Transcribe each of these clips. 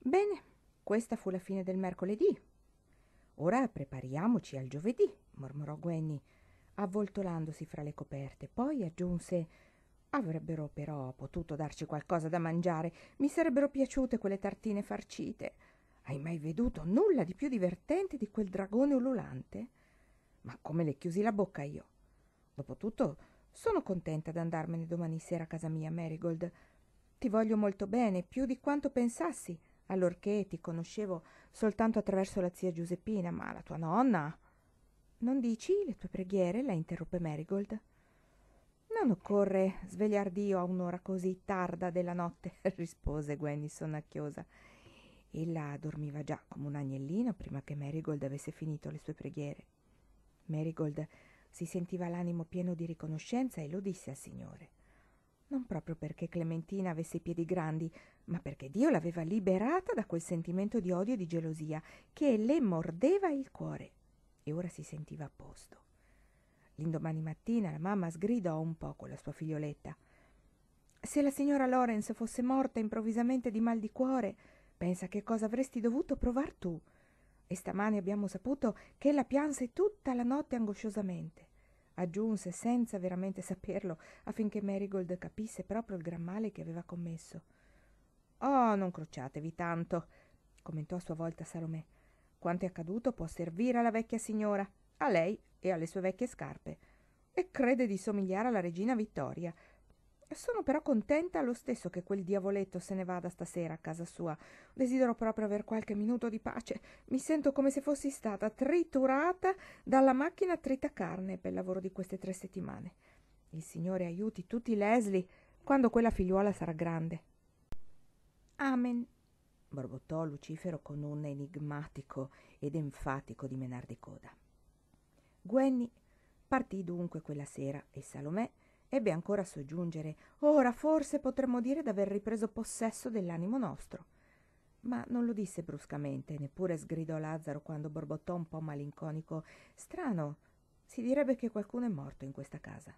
Bene, questa fu la fine del mercoledì. Ora prepariamoci al giovedì, mormorò Gwenny, avvoltolandosi fra le coperte. Poi aggiunse: avrebbero però potuto darci qualcosa da mangiare. Mi sarebbero piaciute quelle tartine farcite. Hai mai veduto nulla di più divertente di quel dragone ululante? Ma come le chiusi la bocca io? Dopotutto sono contenta d'andarmene domani sera a casa mia, Marigold. Ti voglio molto bene, più di quanto pensassi, allorché ti conoscevo soltanto attraverso la zia Giuseppina, ma la tua nonna... Non dici le tue preghiere? La interruppe Marigold. Non occorre svegliar Dio a un'ora così tarda della notte, rispose Gwenny sonnacchiosa. Ella dormiva già come un agnellino prima che Marigold avesse finito le sue preghiere. Marigold si sentiva l'animo pieno di riconoscenza e lo disse al Signore. Non proprio perché Clementina avesse i piedi grandi, ma perché Dio l'aveva liberata da quel sentimento di odio e di gelosia che le mordeva il cuore. E ora si sentiva a posto. L'indomani mattina la mamma sgridò un po' con la sua figlioletta. Se la signora Lawrence fosse morta improvvisamente di mal di cuore, pensa che cosa avresti dovuto provar tu. E stamani abbiamo saputo che ella pianse tutta la notte angosciosamente. Aggiunse, senza veramente saperlo, affinché Marigold capisse proprio il gran male che aveva commesso. «Oh, non crociatevi tanto», commentò a sua volta Salomè. «Quanto è accaduto può servire alla vecchia signora, a lei e alle sue vecchie scarpe. E crede di somigliare alla regina Vittoria. Sono però contenta lo stesso che quel diavoletto se ne vada stasera a casa sua. Desidero proprio aver qualche minuto di pace. Mi sento come se fossi stata triturata dalla macchina tritacarne per il lavoro di queste 3 settimane. Il Signore aiuti tutti i Leslie quando quella figliuola sarà grande». «Amen», borbottò Lucifero con un enigmatico ed enfatico dimenar di coda. Gwenny partì dunque quella sera e Salomè ebbe ancora a soggiungere: «Ora forse potremmo dire d'aver ripreso possesso dell'animo nostro». Ma non lo disse bruscamente, neppure sgridò Lazzaro quando borbottò un po' malinconico: «Strano, si direbbe che qualcuno è morto in questa casa».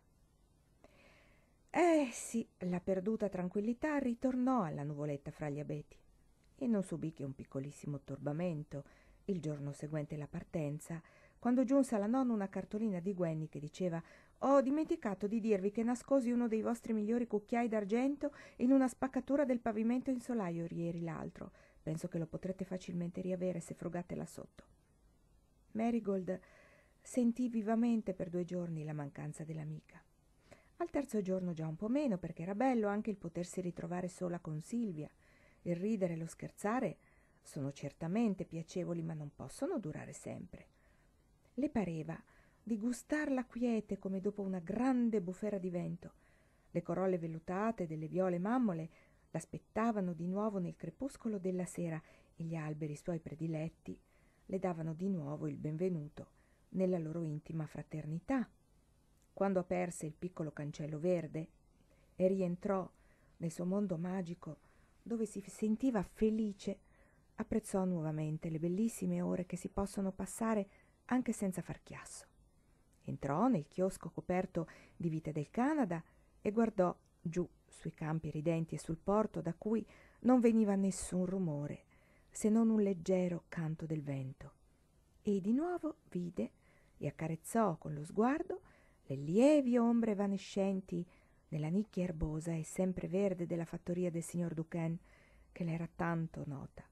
Sì, la perduta tranquillità ritornò alla nuvoletta fra gli abeti e non subì che un piccolissimo turbamento il giorno seguente la partenza, quando giunse alla nonna una cartolina di Gwenny che diceva: «Ho dimenticato di dirvi che nascosi uno dei vostri migliori cucchiai d'argento in una spaccatura del pavimento in solaio ieri l'altro. Penso che lo potrete facilmente riavere se frugate là sotto». Marigold sentì vivamente per 2 giorni la mancanza dell'amica. Al terzo giorno già un po' meno, perché era bello anche il potersi ritrovare sola con Silvia. Il ridere e lo scherzare sono certamente piacevoli, ma non possono durare sempre. Le pareva di gustar la quiete come dopo una grande bufera di vento. Le corolle vellutate delle viole mammole l'aspettavano di nuovo nel crepuscolo della sera e gli alberi suoi prediletti le davano di nuovo il benvenuto nella loro intima fraternità. Quando aperse il piccolo cancello verde e rientrò nel suo mondo magico, dove si sentiva felice, apprezzò nuovamente le bellissime ore che si possono passare anche senza far chiasso. Entrò nel chiosco coperto di vite del Canada e guardò giù sui campi ridenti e sul porto, da cui non veniva nessun rumore se non un leggero canto del vento, e di nuovo vide e accarezzò con lo sguardo le lievi ombre evanescenti nella nicchia erbosa e sempre verde della fattoria del signor Duquesne, che le era tanto nota.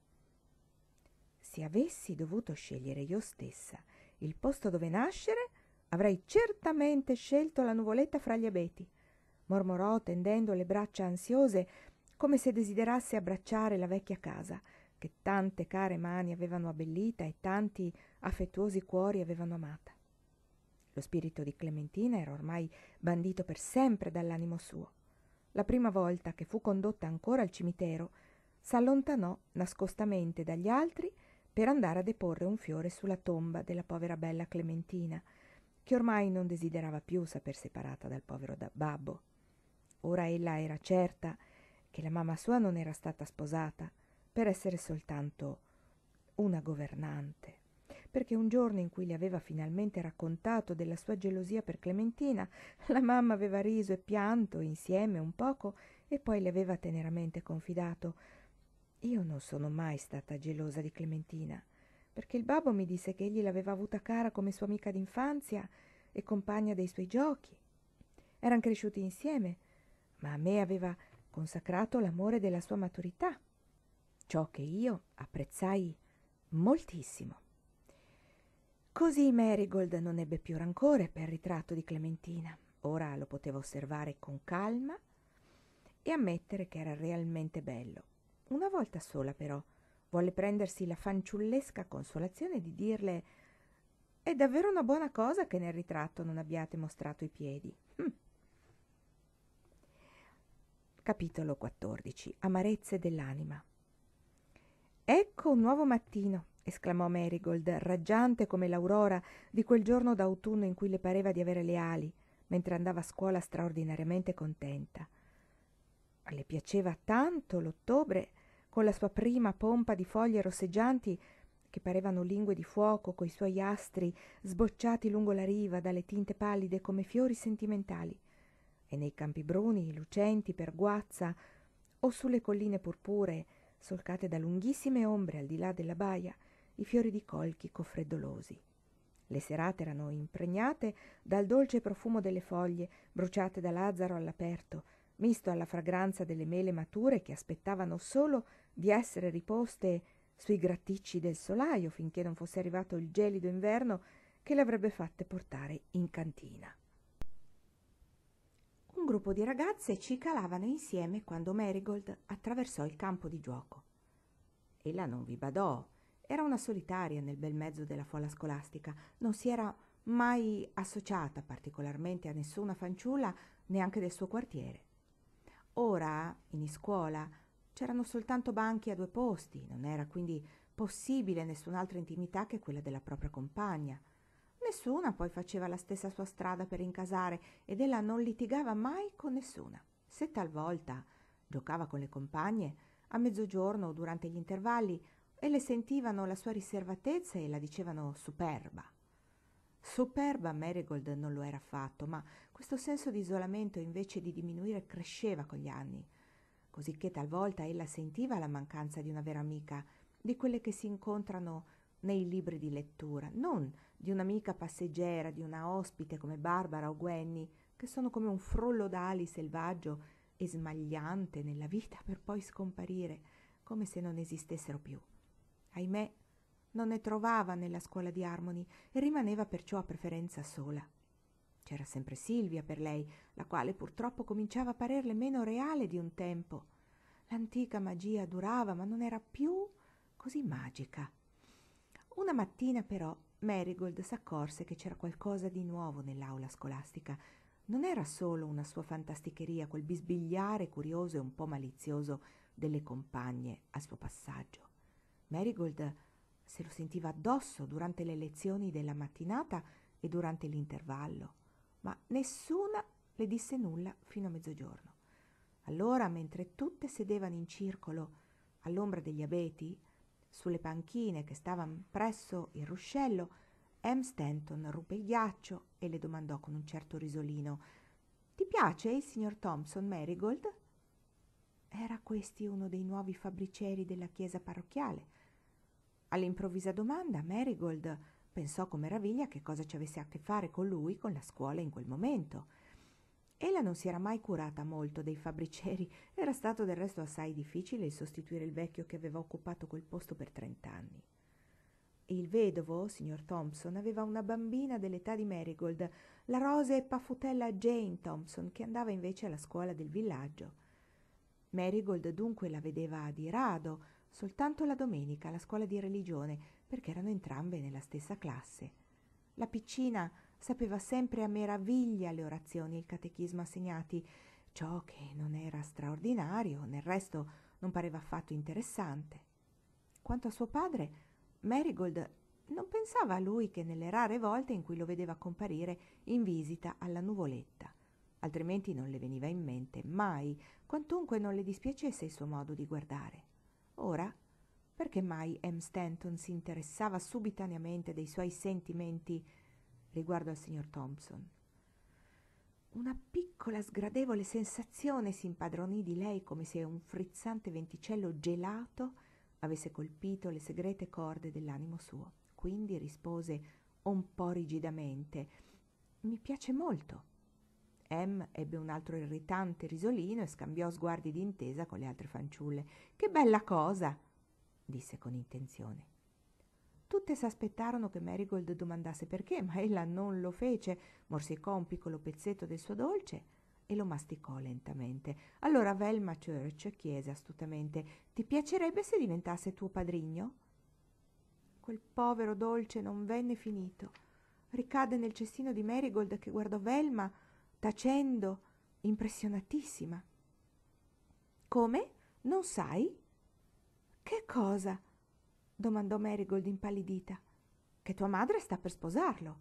«Se avessi dovuto scegliere io stessa il posto dove nascere, avrei certamente scelto la nuvoletta fra gli abeti», mormorò tendendo le braccia ansiose come se desiderasse abbracciare la vecchia casa che tante care mani avevano abbellita e tanti affettuosi cuori avevano amata. Lo spirito di Clementina era ormai bandito per sempre dall'animo suo. La prima volta che fu condotta ancora al cimitero, s'allontanò nascostamente dagli altri per andare a deporre un fiore sulla tomba della povera bella Clementina, che ormai non desiderava più saper separata dal povero babbo. Ora ella era certa che la mamma sua non era stata sposata per essere soltanto una governante, perché un giorno in cui le aveva finalmente raccontato della sua gelosia per Clementina, la mamma aveva riso e pianto insieme un poco e poi le aveva teneramente confidato: Io non sono mai stata gelosa di Clementina, perché il babbo mi disse che egli l'aveva avuta cara come sua amica d'infanzia e compagna dei suoi giochi. Eran cresciuti insieme, ma a me aveva consacrato l'amore della sua maturità, ciò che io apprezzai moltissimo. Così Marigold non ebbe più rancore per il ritratto di Clementina. Ora lo poteva osservare con calma e ammettere che era realmente bello. Una volta sola, però, volle prendersi la fanciullesca consolazione di dirle: «È davvero una buona cosa che nel ritratto non abbiate mostrato i piedi». Capitolo 14. Amarezze dell'anima. «Ecco un nuovo mattino», esclamò Marigold, raggiante come l'aurora di quel giorno d'autunno in cui le pareva di avere le ali, mentre andava a scuola straordinariamente contenta. Le piaceva tanto l'ottobre, con la sua prima pompa di foglie rosseggianti che parevano lingue di fuoco, coi suoi astri sbocciati lungo la riva dalle tinte pallide come fiori sentimentali, e nei campi bruni, lucenti per guazza, o sulle colline purpuree, solcate da lunghissime ombre al di là della baia, i fiori di colchico freddolosi. Le serate erano impregnate dal dolce profumo delle foglie bruciate da Lazzaro all'aperto, misto alla fragranza delle mele mature che aspettavano solo di essere riposte sui graticci del solaio finché non fosse arrivato il gelido inverno che le avrebbe fatte portare in cantina. Un gruppo di ragazze cicalavano insieme quando Marigold attraversò il campo di gioco. Ella non vi badò, era una solitaria nel bel mezzo della folla scolastica, non si era mai associata particolarmente a nessuna fanciulla, neanche del suo quartiere. Ora, in iscuola, c'erano soltanto banchi a 2 posti, non era quindi possibile nessun'altra intimità che quella della propria compagna. Nessuna poi faceva la stessa sua strada per incasare ed ella non litigava mai con nessuna. Se talvolta giocava con le compagne, a mezzogiorno o durante gli intervalli, e le sentivano la sua riservatezza e la dicevano superba. Superba Marigold non lo era affatto, ma questo senso di isolamento invece di diminuire cresceva con gli anni, cosicché talvolta ella sentiva la mancanza di una vera amica, di quelle che si incontrano nei libri di lettura, non di un'amica passeggera, di una ospite come Barbara o Gwenny, che sono come un frullo d'ali selvaggio e smagliante nella vita per poi scomparire, come se non esistessero più. Ahimè, non ne trovava nella scuola di Harmony e rimaneva perciò a preferenza sola. C'era sempre Silvia per lei, la quale purtroppo cominciava a parerle meno reale di un tempo. L'antica magia durava, ma non era più così magica. Una mattina però Marigold s'accorse che c'era qualcosa di nuovo nell'aula scolastica. Non era solo una sua fantasticheria, quel bisbigliare curioso e un po' malizioso delle compagne al suo passaggio. Marigold se lo sentiva addosso durante le lezioni della mattinata e durante l'intervallo, ma nessuna le disse nulla fino a mezzogiorno. Allora, mentre tutte sedevano in circolo all'ombra degli abeti, sulle panchine che stavano presso il ruscello, Em Stanton ruppe il ghiaccio e le domandò con un certo risolino: «Ti piace il signor Thompson, Marigold?» Era questi uno dei nuovi fabbricieri della chiesa parrocchiale. All'improvvisa domanda Marigold pensò con meraviglia che cosa ci avesse a che fare con lui, con la scuola in quel momento. Ella non si era mai curata molto dei fabbricieri, era stato del resto assai difficile il sostituire il vecchio che aveva occupato quel posto per 30 anni. Il vedovo, signor Thompson, aveva una bambina dell'età di Marigold, la rosea e paffutella Jane Thompson, che andava invece alla scuola del villaggio. Marigold dunque la vedeva di rado, soltanto la domenica alla scuola di religione, perché erano entrambe nella stessa classe. La piccina sapeva sempre a meraviglia le orazioni e il catechismo assegnati, ciò che non era straordinario, nel resto non pareva affatto interessante. Quanto a suo padre, Marigold non pensava a lui che nelle rare volte in cui lo vedeva comparire in visita alla nuvoletta, altrimenti non le veniva in mente mai, quantunque non le dispiacesse il suo modo di guardare. Ora, perché mai Em Stanton si interessava subitaneamente dei suoi sentimenti riguardo al signor Thompson? Una piccola sgradevole sensazione si impadronì di lei, come se un frizzante venticello gelato avesse colpito le segrete corde dell'animo suo. Quindi rispose un po' rigidamente: «Mi piace molto». Em ebbe un altro irritante risolino e scambiò sguardi d'intesa con le altre fanciulle. «Che bella cosa!» disse con intenzione. Tutte s'aspettarono che Marigold domandasse perché, ma ella non lo fece. Morsicò un piccolo pezzetto del suo dolce e lo masticò lentamente. Allora Velma Church chiese astutamente: «Ti piacerebbe se diventasse tuo padrigno?» Quel povero dolce non venne finito. Ricadde nel cestino di Marigold, che guardò Velma tacendo, impressionatissima. «Come? Non sai?» «Che cosa?» domandò Marigold impallidita. «Che tua madre sta per sposarlo».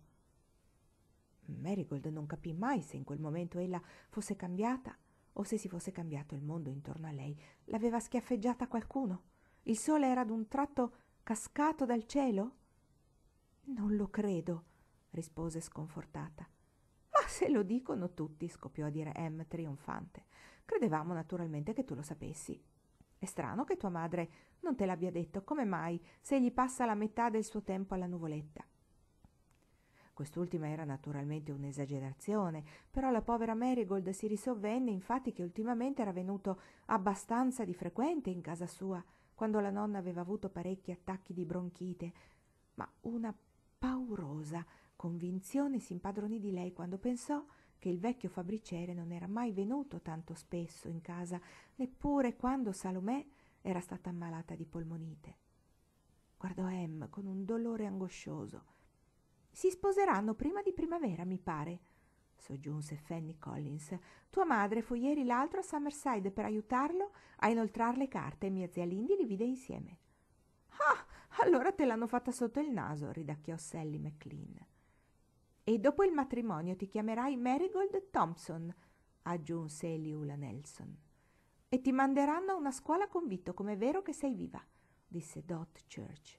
Marigold non capì mai se in quel momento ella fosse cambiata o se si fosse cambiato il mondo intorno a lei. L'aveva schiaffeggiata qualcuno? Il sole era ad un tratto cascato dal cielo? «Non lo credo», rispose sconfortata. «Ma se lo dicono tutti», scoppiò a dire Em trionfante. «Credevamo naturalmente che tu lo sapessi. È strano che tua madre non te l'abbia detto. Come mai, se egli passa la metà del suo tempo alla nuvoletta?» Quest'ultima era naturalmente un'esagerazione, però la povera Marigold si risovvenne infatti che ultimamente era venuto abbastanza di frequente in casa sua, quando la nonna aveva avuto parecchi attacchi di bronchite, ma una paurosa convinzione si impadronì di lei quando pensò che il vecchio fabbriciere non era mai venuto tanto spesso in casa, neppure quando Salomè era stata ammalata di polmonite. Guardò Em con un dolore angoscioso. «Si sposeranno prima di primavera, mi pare», soggiunse Fanny Collins. «Tua madre fu ieri l'altro a Summerside per aiutarlo a inoltrar le carte e mia zia Lindy li vide insieme». «Ah, allora te l'hanno fatta sotto il naso», ridacchiò Sally McLean. «E dopo il matrimonio ti chiamerai Marigold Thompson», aggiunse Eliula Nelson. «E ti manderanno a una scuola convitto, come è vero che sei viva», disse Dot Church.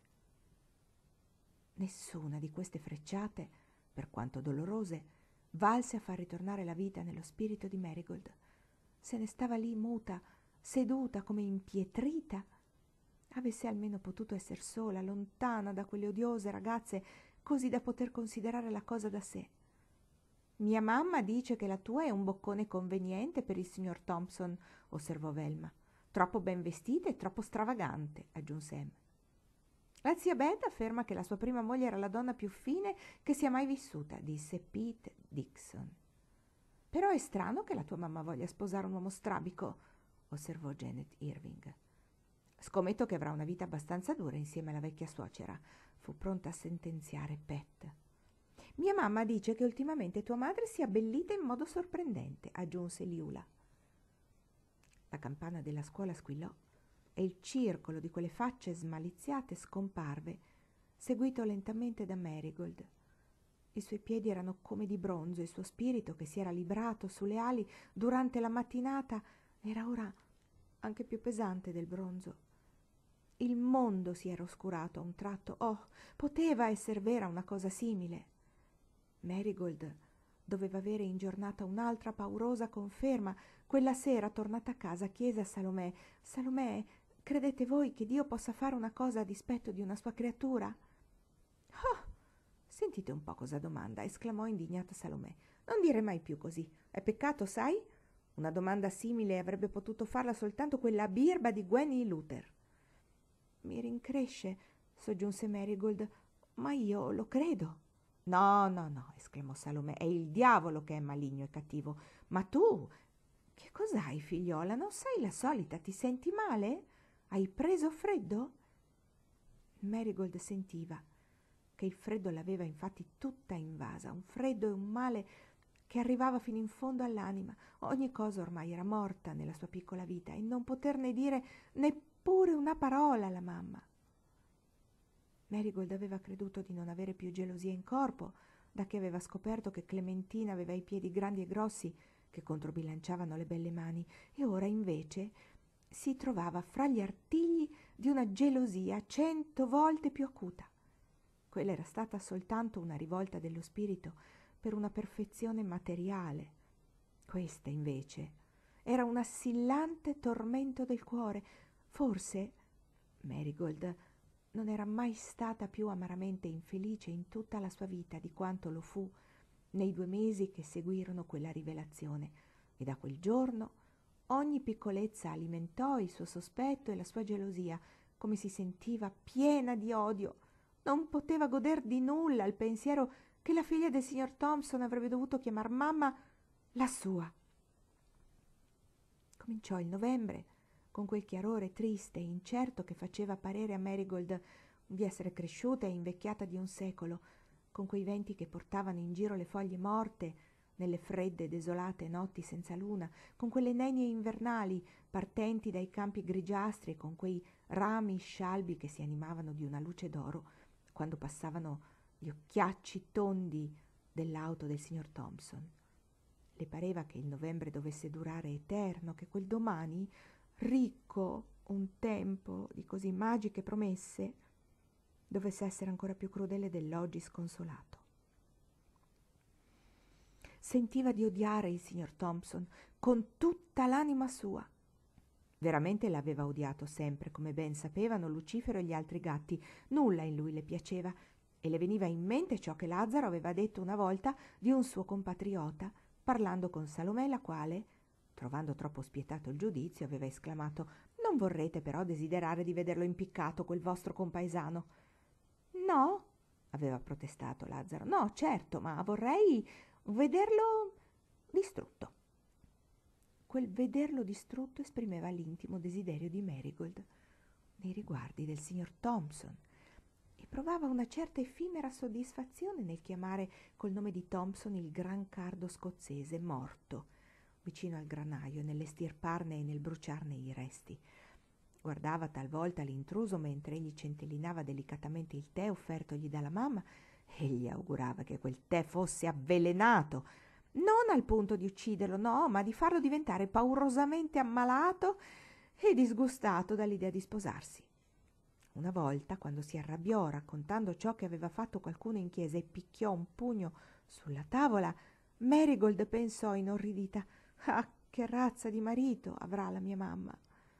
Nessuna di queste frecciate, per quanto dolorose, valse a far ritornare la vita nello spirito di Marigold. Se ne stava lì muta, seduta come impietrita. Avesse almeno potuto esser sola, lontana da quelle odiose ragazze, così da poter considerare la cosa da sé. «Mia mamma dice che la tua è un boccone conveniente per il signor Thompson», osservò Velma. «Troppo ben vestita e troppo stravagante», aggiunse Em. «La zia Beth afferma che la sua prima moglie era la donna più fine che sia mai vissuta», disse Pete Dixon. «Però è strano che la tua mamma voglia sposare un uomo strabico», osservò Janet Irving. «Scommetto che avrà una vita abbastanza dura insieme alla vecchia suocera», fu pronta a sentenziare Pet. «Mia mamma dice che ultimamente tua madre si è abbellita in modo sorprendente», aggiunse Liula. La campana della scuola squillò e il circolo di quelle facce smaliziate scomparve, seguito lentamente da Marigold. I suoi piedi erano come di bronzo, il suo spirito, che si era librato sulle ali durante la mattinata, era ora anche più pesante del bronzo. Il mondo si era oscurato a un tratto. Oh, poteva esser vera una cosa simile? Marigold doveva avere in giornata un'altra paurosa conferma. Quella sera, tornata a casa, chiese a Salomè: «Salomè, credete voi che Dio possa fare una cosa a dispetto di una sua creatura?» «Oh, sentite un po' cosa domanda», esclamò indignata Salomè. «Non dire mai più così. È peccato, sai? Una domanda simile avrebbe potuto farla soltanto quella birba di Gwenny Luther». «Mi rincresce», soggiunse Marigold, «ma io lo credo». «No, no, no», esclamò Salomè, «è il diavolo che è maligno e cattivo. Ma tu, che cos'hai, figliola? Non sei la solita? Ti senti male? Hai preso freddo?» Marigold sentiva che il freddo l'aveva infatti tutta invasa, un freddo e un male che arrivava fino in fondo all'anima. Ogni cosa ormai era morta nella sua piccola vita e non poterne dire neppure una parola alla mamma. Marigold aveva creduto di non avere più gelosia in corpo, da che aveva scoperto che Clementina aveva i piedi grandi e grossi che controbilanciavano le belle mani, e ora invece si trovava fra gli artigli di una gelosia 100 volte più acuta. Quella era stata soltanto una rivolta dello spirito per una perfezione materiale, Questa, invece, era un assillante tormento del cuore. Forse Marigold non era mai stata più amaramente infelice in tutta la sua vita di quanto lo fu nei 2 mesi che seguirono quella rivelazione, e da quel giorno ogni piccolezza alimentò il suo sospetto e la sua gelosia. Come si sentiva piena di odio! Non poteva goder di nulla al pensiero che la figlia del signor Thompson avrebbe dovuto chiamar mamma la sua. Cominciò il novembre, con quel chiarore triste e incerto che faceva parere a Marigold di essere cresciuta e invecchiata di un secolo, con quei venti che portavano in giro le foglie morte nelle fredde e desolate notti senza luna, con quelle nenie invernali partenti dai campi grigiastri e con quei rami scialbi che si animavano di una luce d'oro quando passavano gli occhiacci tondi dell'auto del signor Thompson. Le pareva che il novembre dovesse durare eterno, che quel domani, ricco un tempo di così magiche promesse, dovesse essere ancora più crudele dell'oggi sconsolato. Sentiva di odiare il signor Thompson con tutta l'anima sua. Veramente l'aveva odiato sempre, come ben sapevano Lucifero e gli altri gatti. Nulla in lui le piaceva, e le veniva in mente ciò che Lazzaro aveva detto una volta di un suo compatriota, parlando con Salomè, la quale, trovando troppo spietato il giudizio, aveva esclamato: «Non vorrete però desiderare di vederlo impiccato, quel vostro compaesano?» «No», aveva protestato Lazzaro, «no, certo, ma vorrei vederlo distrutto». Quel vederlo distrutto esprimeva l'intimo desiderio di Marigold nei riguardi del signor Thompson, e provava una certa effimera soddisfazione nel chiamare col nome di Thompson il gran cardo scozzese morto vicino al granaio, nell'estirparne e nel bruciarne i resti. Guardava talvolta l'intruso mentre egli centellinava delicatamente il tè offertogli dalla mamma, e gli augurava che quel tè fosse avvelenato, non al punto di ucciderlo, no, ma di farlo diventare paurosamente ammalato e disgustato dall'idea di sposarsi. Una volta, quando si arrabbiò raccontando ciò che aveva fatto qualcuno in chiesa e picchiò un pugno sulla tavola, Marigold pensò inorridita: «Ah, che razza di marito avrà la mia mamma!»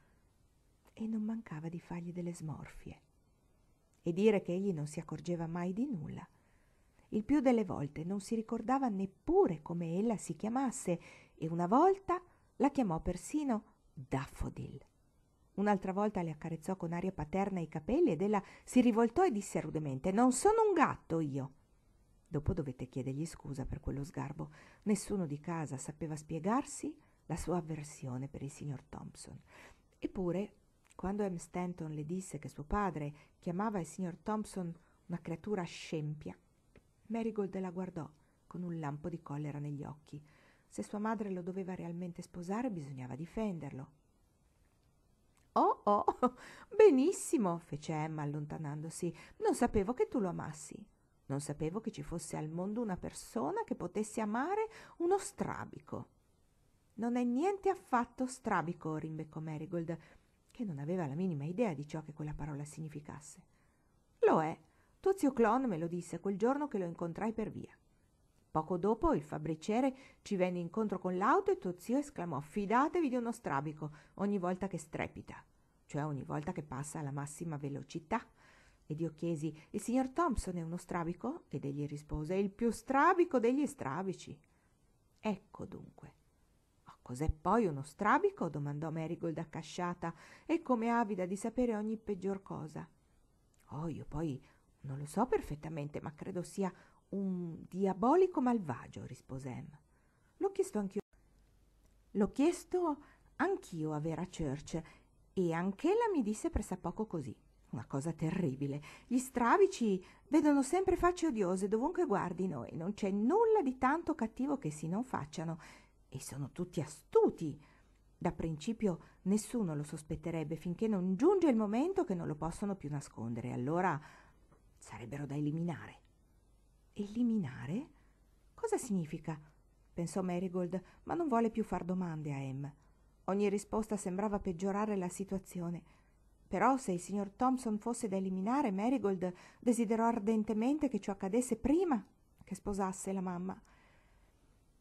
E non mancava di fargli delle smorfie e dire che egli non si accorgeva mai di nulla. Il più delle volte non si ricordava neppure come ella si chiamasse, e una volta la chiamò persino Daffodil. Un'altra volta le accarezzò con aria paterna i capelli ed ella si rivoltò e disse rudemente: «Non sono un gatto io!» Dopo dovette chiedergli scusa per quello sgarbo. Nessuno di casa sapeva spiegarsi la sua avversione per il signor Thompson. Eppure, quando Em Stanton le disse che suo padre chiamava il signor Thompson una creatura scempia, Marigold la guardò con un lampo di collera negli occhi. Se sua madre lo doveva realmente sposare, bisognava difenderlo. «Oh, oh, benissimo», fece Emma allontanandosi. «Non sapevo che tu lo amassi. Non sapevo che ci fosse al mondo una persona che potesse amare uno strabico». «Non è niente affatto strabico», rimbeccò Marigold, che non aveva la minima idea di ciò che quella parola significasse. «Lo è. Tuo zio Clon me lo disse quel giorno che lo incontrai per via. Poco dopo il fabbriciere ci venne incontro con l'auto e tuo zio esclamò: «Fidatevi di uno strabico ogni volta che strepita», cioè ogni volta che passa alla massima velocità. Ed io chiesi: «Il signor Thompson è uno strabico?» Ed egli rispose: «È il più strabico degli strabici». Ecco dunque. «Cos'è poi uno strabico?» domandò Marigold accasciata e come avida di sapere ogni peggior cosa. «Oh, io poi non lo so perfettamente, ma credo sia un diabolico malvagio», rispose Em. L'ho chiesto anch'io a Vera Church, e anch'ella mi disse pressappoco così. Una cosa terribile. Gli strabici vedono sempre facce odiose dovunque guardino, e non c'è nulla di tanto cattivo che si non facciano, e sono tutti astuti. Da principio nessuno lo sospetterebbe finché non giunge il momento che non lo possono più nascondere. Allora sarebbero da eliminare». «Eliminare? Cosa significa?» pensò Marigold, ma non volle più far domande a Em. Ogni risposta sembrava peggiorare la situazione. Però se il signor Thompson fosse da eliminare, Marigold desiderò ardentemente che ciò accadesse prima che sposasse la mamma.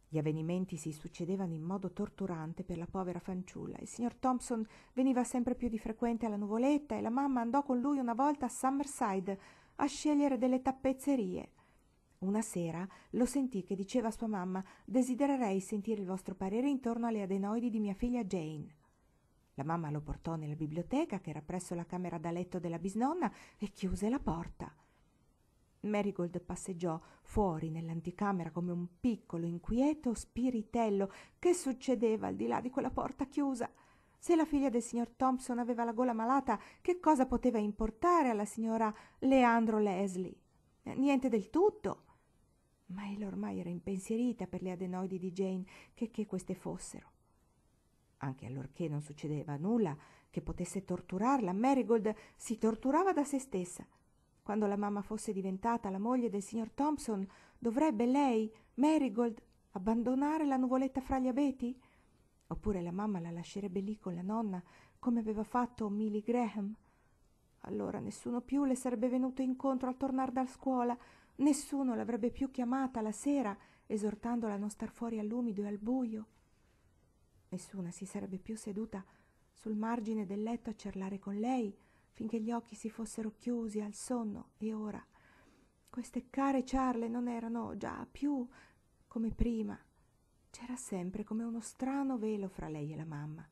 Gli avvenimenti si succedevano in modo torturante per la povera fanciulla. Il signor Thompson veniva sempre più di frequente alla nuvoletta e la mamma andò con lui una volta a Summerside a scegliere delle tappezzerie. Una sera lo sentì che diceva a sua mamma: «Desidererei sentire il vostro parere intorno alle adenoidi di mia figlia Jane». La mamma lo portò nella biblioteca, che era presso la camera da letto della bisnonna, e chiuse la porta. Marigold passeggiò fuori nell'anticamera come un piccolo, inquieto spiritello. Che succedeva al di là di quella porta chiusa? Se la figlia del signor Thompson aveva la gola malata, che cosa poteva importare alla signora Leandro Leslie? Niente del tutto. Ma ella ormai era impensierita per le adenoidi di Jane, che queste fossero. Anche allorché non succedeva nulla che potesse torturarla, Marigold si torturava da se stessa. Quando la mamma fosse diventata la moglie del signor Thompson, dovrebbe lei, Marigold, abbandonare la nuvoletta fra gli abeti? Oppure la mamma la lascerebbe lì con la nonna, come aveva fatto Millie Graham? Allora nessuno più le sarebbe venuto incontro al tornare da scuola, nessuno l'avrebbe più chiamata la sera, esortandola a non star fuori all'umido e al buio. Nessuna si sarebbe più seduta sul margine del letto a ciarlare con lei, finché gli occhi si fossero chiusi al sonno. E ora queste care ciarle non erano già più come prima. C'era sempre come uno strano velo fra lei e la mamma.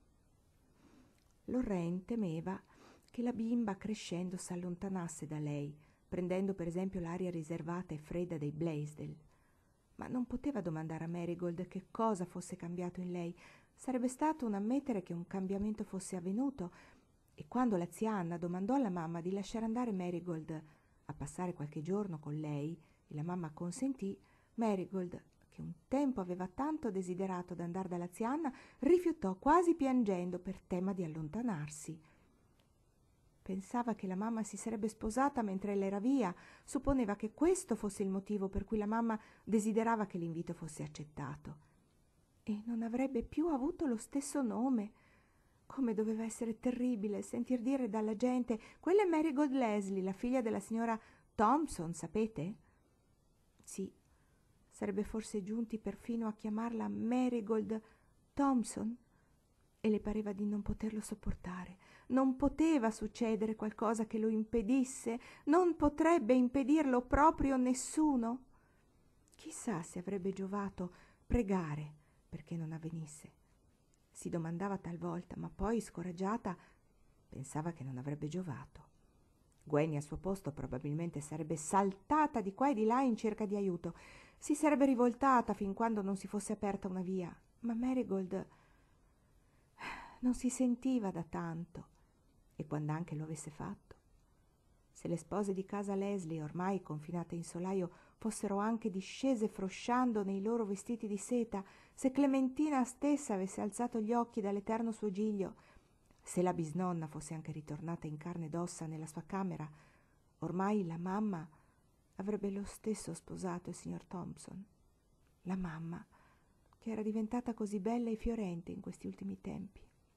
Lorraine temeva che la bimba crescendo s'allontanasse da lei, prendendo per esempio l'aria riservata e fredda dei Blaisdell. Ma non poteva domandare a Marigold che cosa fosse cambiato in lei. Sarebbe stato un ammettere che un cambiamento fosse avvenuto, e quando la zia Anna domandò alla mamma di lasciare andare Marigold a passare qualche giorno con lei e la mamma consentì, Marigold, che un tempo aveva tanto desiderato d'andare dalla zia Anna, rifiutò quasi piangendo per tema di allontanarsi. Pensava che la mamma si sarebbe sposata mentre ella era via, supponeva che questo fosse il motivo per cui la mamma desiderava che l'invito fosse accettato. E non avrebbe più avuto lo stesso nome. Come doveva essere terribile sentir dire dalla gente: «Quella è Marigold Leslie, la figlia della signora Thompson, sapete?» Sì, sarebbe forse giunti perfino a chiamarla Marigold Thompson, e le pareva di non poterlo sopportare. Non poteva succedere qualcosa che lo impedisse, non potrebbe impedirlo proprio nessuno. Chissà se avrebbe giovato pregare perché non avvenisse. Si domandava talvolta, ma poi, scoraggiata, pensava che non avrebbe giovato. Gwenny al suo posto probabilmente sarebbe saltata di qua e di là in cerca di aiuto. Si sarebbe rivoltata fin quando non si fosse aperta una via. Ma Marigold non si sentiva da tanto, e quando anche lo avesse fatto, se le spose di casa Leslie, ormai confinate in solaio, fossero anche discese frosciando nei loro vestiti di seta, se Clementina stessa avesse alzato gli occhi dall'eterno suo giglio, se la bisnonna fosse anche ritornata in carne ed ossa nella sua camera, ormai la mamma avrebbe lo stesso sposato il signor Thompson. La mamma, che era diventata così bella e fiorente in questi ultimi tempi.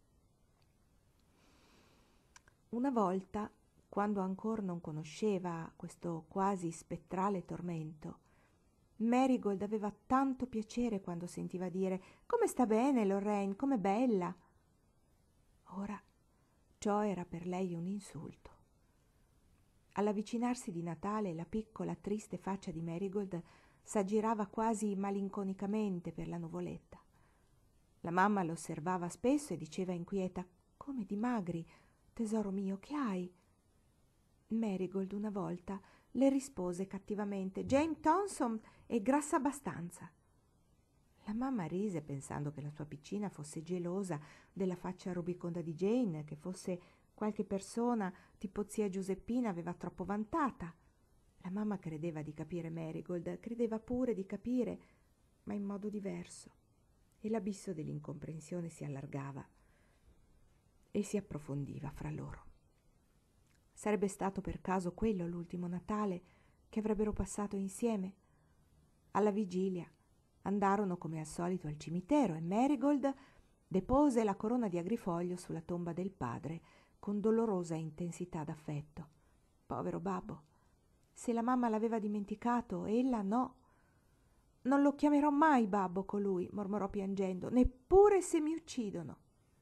Una volta, quando ancora non conosceva questo quasi spettrale tormento, Marigold aveva tanto piacere quando sentiva dire: «Come sta bene Lorraine, com'è bella!» Ora ciò era per lei un insulto. All'avvicinarsi di Natale la piccola triste faccia di Marigold s'aggirava quasi malinconicamente per la nuvoletta. La mamma lo osservava spesso e diceva inquieta: «Come dimagri, tesoro mio, che hai?» Marigold una volta le rispose cattivamente: «Jane Thompson è grassa abbastanza». La mamma rise pensando che la sua piccina fosse gelosa della faccia rubiconda di Jane, che fosse qualche persona tipo zia Giuseppina aveva troppo vantata. La mamma credeva di capire Marigold, credeva pure di capire, ma in modo diverso, e l'abisso dell'incomprensione si allargava e si approfondiva fra loro. Sarebbe stato per caso quello l'ultimo Natale che avrebbero passato insieme? Alla vigilia andarono come al solito al cimitero e Marigold depose la corona di agrifoglio sulla tomba del padre con dolorosa intensità d'affetto. Povero babbo! Se la mamma l'aveva dimenticato, ella no. Non lo chiamerò mai babbo colui, mormorò piangendo, neppure se mi uccidono.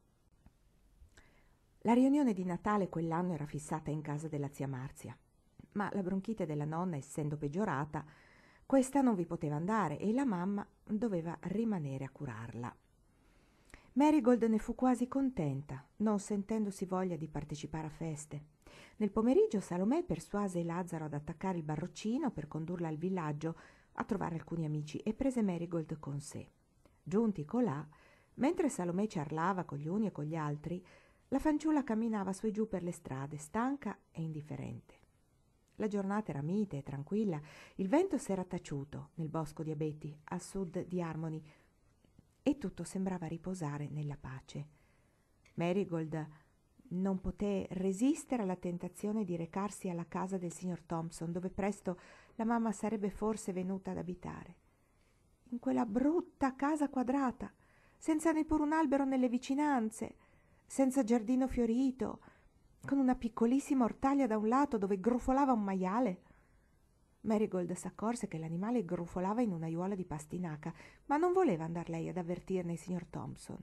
La riunione di Natale quell'anno era fissata in casa della zia Marzia, ma la bronchite della nonna essendo peggiorata, questa non vi poteva andare e la mamma doveva rimanere a curarla. Marigold ne fu quasi contenta, non sentendosi voglia di partecipare a feste. Nel pomeriggio Salomè persuase Lazzaro ad attaccare il barroccino per condurla al villaggio a trovare alcuni amici e prese Marigold con sé. Giunti colà, mentre Salomè ciarlava con gli uni e con gli altri, la fanciulla camminava su e giù per le strade, stanca e indifferente. La giornata era mite e tranquilla, il vento s'era taciuto nel bosco di abeti a sud di Harmony e tutto sembrava riposare nella pace. Marigold non poté resistere alla tentazione di recarsi alla casa del signor Thompson, dove presto la mamma sarebbe forse venuta ad abitare. In quella brutta casa quadrata, senza neppure un albero nelle vicinanze, senza giardino fiorito, con una piccolissima ortaglia da un lato dove grufolava un maiale. Marigold s'accorse che l'animale grufolava in un'aiuola di pastinaca, ma non voleva andar lei ad avvertirne il signor Thompson.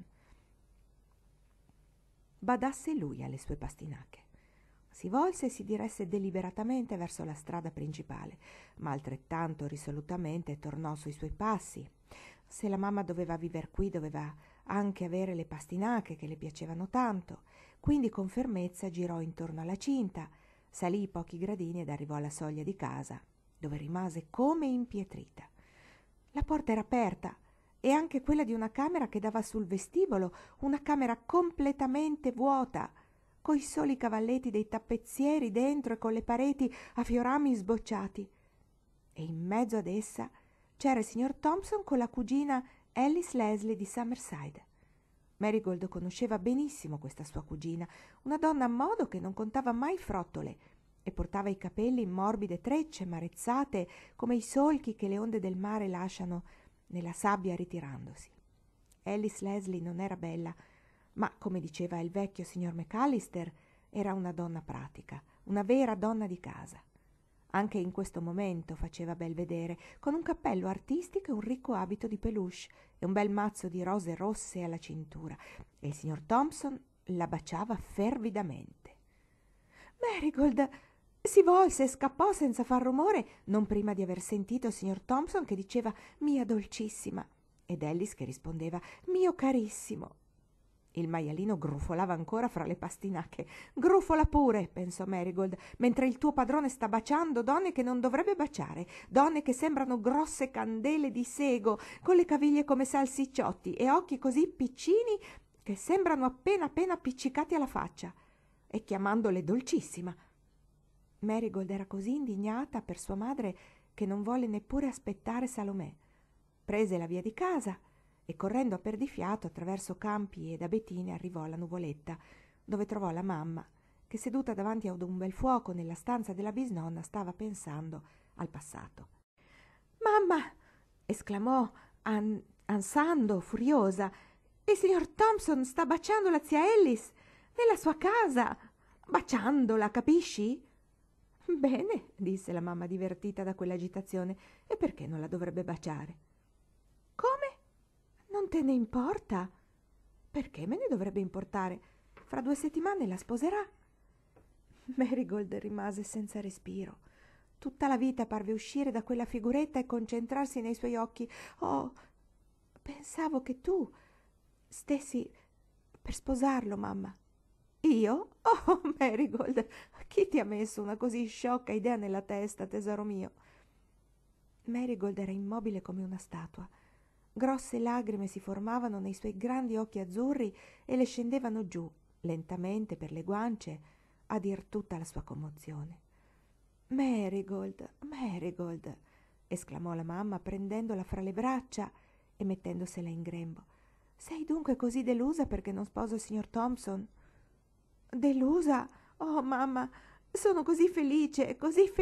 Badasse lui alle sue pastinache. Si volse e si diresse deliberatamente verso la strada principale, ma altrettanto risolutamente tornò sui suoi passi. Se la mamma doveva viver qui, doveva anche avere le pastinache che le piacevano tanto. Quindi con fermezza girò intorno alla cinta, salì i pochi gradini ed arrivò alla soglia di casa, dove rimase come impietrita. La porta era aperta e anche quella di una camera che dava sul vestibolo, una camera completamente vuota, coi soli cavalletti dei tappezzieri dentro e con le pareti a fiorami sbocciati. E in mezzo ad essa c'era il signor Thompson con la cugina Alice Leslie di Summerside. Marigold conosceva benissimo questa sua cugina, una donna a modo che non contava mai frottole e portava i capelli in morbide trecce marezzate come i solchi che le onde del mare lasciano nella sabbia ritirandosi. Alice Leslie non era bella, ma come diceva il vecchio signor McAllister, era una donna pratica, una vera donna di casa. Anche in questo momento faceva bel vedere, con un cappello artistico e un ricco abito di peluche e un bel mazzo di rose rosse alla cintura, e il signor Thompson la baciava fervidamente. Marigold si volse e scappò senza far rumore, non prima di aver sentito il signor Thompson che diceva «Mia dolcissima» ed Alice che rispondeva «Mio carissimo». Il maialino grufolava ancora fra le pastinache. «Grufola pure», pensò Marigold, «mentre il tuo padrone sta baciando donne che non dovrebbe baciare, donne che sembrano grosse candele di sego, con le caviglie come salsicciotti e occhi così piccini che sembrano appena appiccicati alla faccia, e chiamandole dolcissima». Marigold era così indignata per sua madre che non volle neppure aspettare Salomè. Prese la via di casa e correndo a perdifiato attraverso campi ed abetine arrivò alla nuvoletta, dove trovò la mamma che seduta davanti ad un bel fuoco nella stanza della bisnonna stava pensando al passato. «Mamma!» esclamò ansando, furiosa. «Il signor Thompson sta baciando la zia Alice nella sua casa! Baciandola, capisci?» «Bene», disse la mamma divertita da quell'agitazione, «e perché non la dovrebbe baciare?» «Come? Non te ne importa?» «Perché me ne dovrebbe importare? Fra 2 settimane la sposerà». Marigold rimase senza respiro. Tutta la vita parve uscire da quella figuretta e concentrarsi nei suoi occhi. «Oh, pensavo che tu stessi per sposarlo, mamma». «Io? Oh, Marigold, chi ti ha messo una così sciocca idea nella testa, tesoro mio?» Marigold era immobile come una statua. Grosse lagrime si formavano nei suoi grandi occhi azzurri e le scendevano giù, lentamente per le guance, a dir tutta la sua commozione. «Marigold, Marigold!» esclamò la mamma prendendola fra le braccia e mettendosela in grembo. «Sei dunque così delusa perché non sposo il signor Thompson?» «Delusa? Oh, mamma, sono così felice,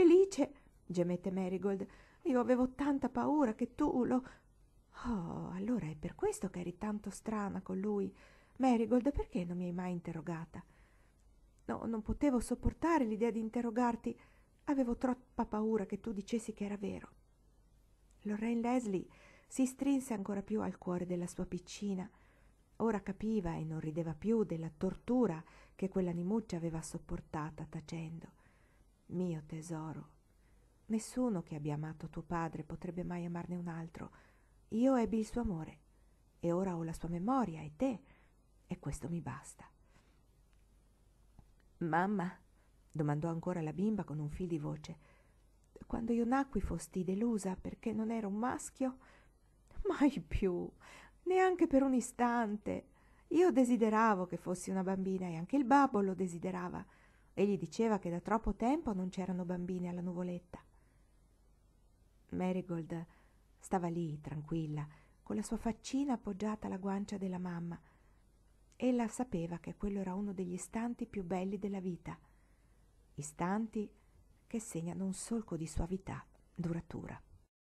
gemette Marigold. «Io avevo tanta paura che tu lo...» «Oh, allora è per questo che eri tanto strana con lui. Marigold, perché non mi hai mai interrogata?» «No, non potevo sopportare l'idea di interrogarti. Avevo troppa paura che tu dicessi che era vero». Lorraine Leslie si strinse ancora più al cuore della sua piccina. Ora capiva e non rideva più della tortura che quell'animuccia aveva sopportata tacendo. Mio tesoro, nessuno che abbia amato tuo padre potrebbe mai amarne un altro. Io ebbi il suo amore e ora ho la sua memoria e te, e questo mi basta. Mamma, domandò ancora la bimba con un fil di voce, quando io nacqui fosti delusa perché non ero un maschio? Mai più, neanche per un istante. Io desideravo che fossi una bambina e anche il babbo lo desiderava. Egli diceva che da troppo tempo non c'erano bambine alla nuvoletta. Marigold stava lì, tranquilla, con la sua faccina appoggiata alla guancia della mamma. Ella sapeva che quello era uno degli istanti più belli della vita, istanti che segnano un solco di suavità duratura.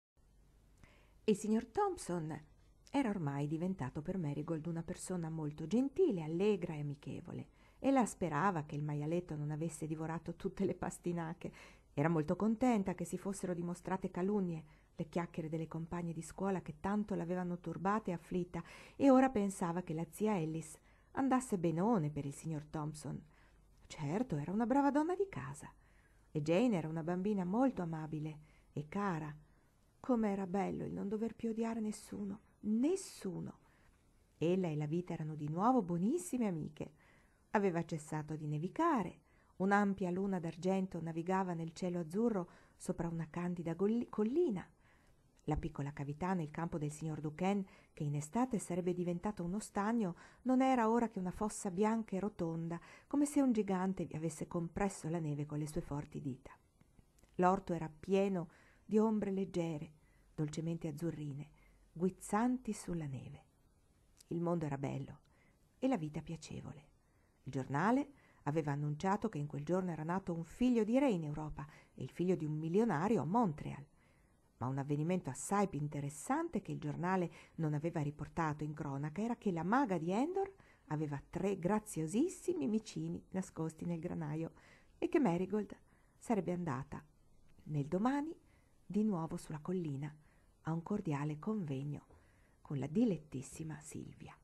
Il signor Thompson era ormai diventato per Marigold una persona molto gentile, allegra e amichevole. Ella sperava che il maialetto non avesse divorato tutte le pastinache. Era molto contenta che si fossero dimostrate calunnie, le chiacchiere delle compagne di scuola che tanto l'avevano turbata e afflitta, e ora pensava che la zia Alice andasse benone per il signor Thompson. Certo, era una brava donna di casa, e Jane era una bambina molto amabile e cara. Come era bello il non dover più odiare nessuno, nessuno. Ella e la vita erano di nuovo buonissime amiche. Aveva cessato di nevicare, un'ampia luna d'argento navigava nel cielo azzurro sopra una candida collina. La piccola cavità nel campo del signor Duquesne, che in estate sarebbe diventato uno stagno, non era ora che una fossa bianca e rotonda, come se un gigante vi avesse compresso la neve con le sue forti dita. L'orto era pieno di ombre leggere, dolcemente azzurrine, guizzanti sulla neve. Il mondo era bello e la vita piacevole. Il giornale aveva annunciato che in quel giorno era nato un figlio di re in Europa e il figlio di un milionario a Montreal. Ma un avvenimento assai più interessante che il giornale non aveva riportato in cronaca era che la maga di Endor aveva 3 graziosissimi micini nascosti nel granaio e che Marigold sarebbe andata nel domani di nuovo sulla collina a un cordiale convegno con la dilettissima Silvia.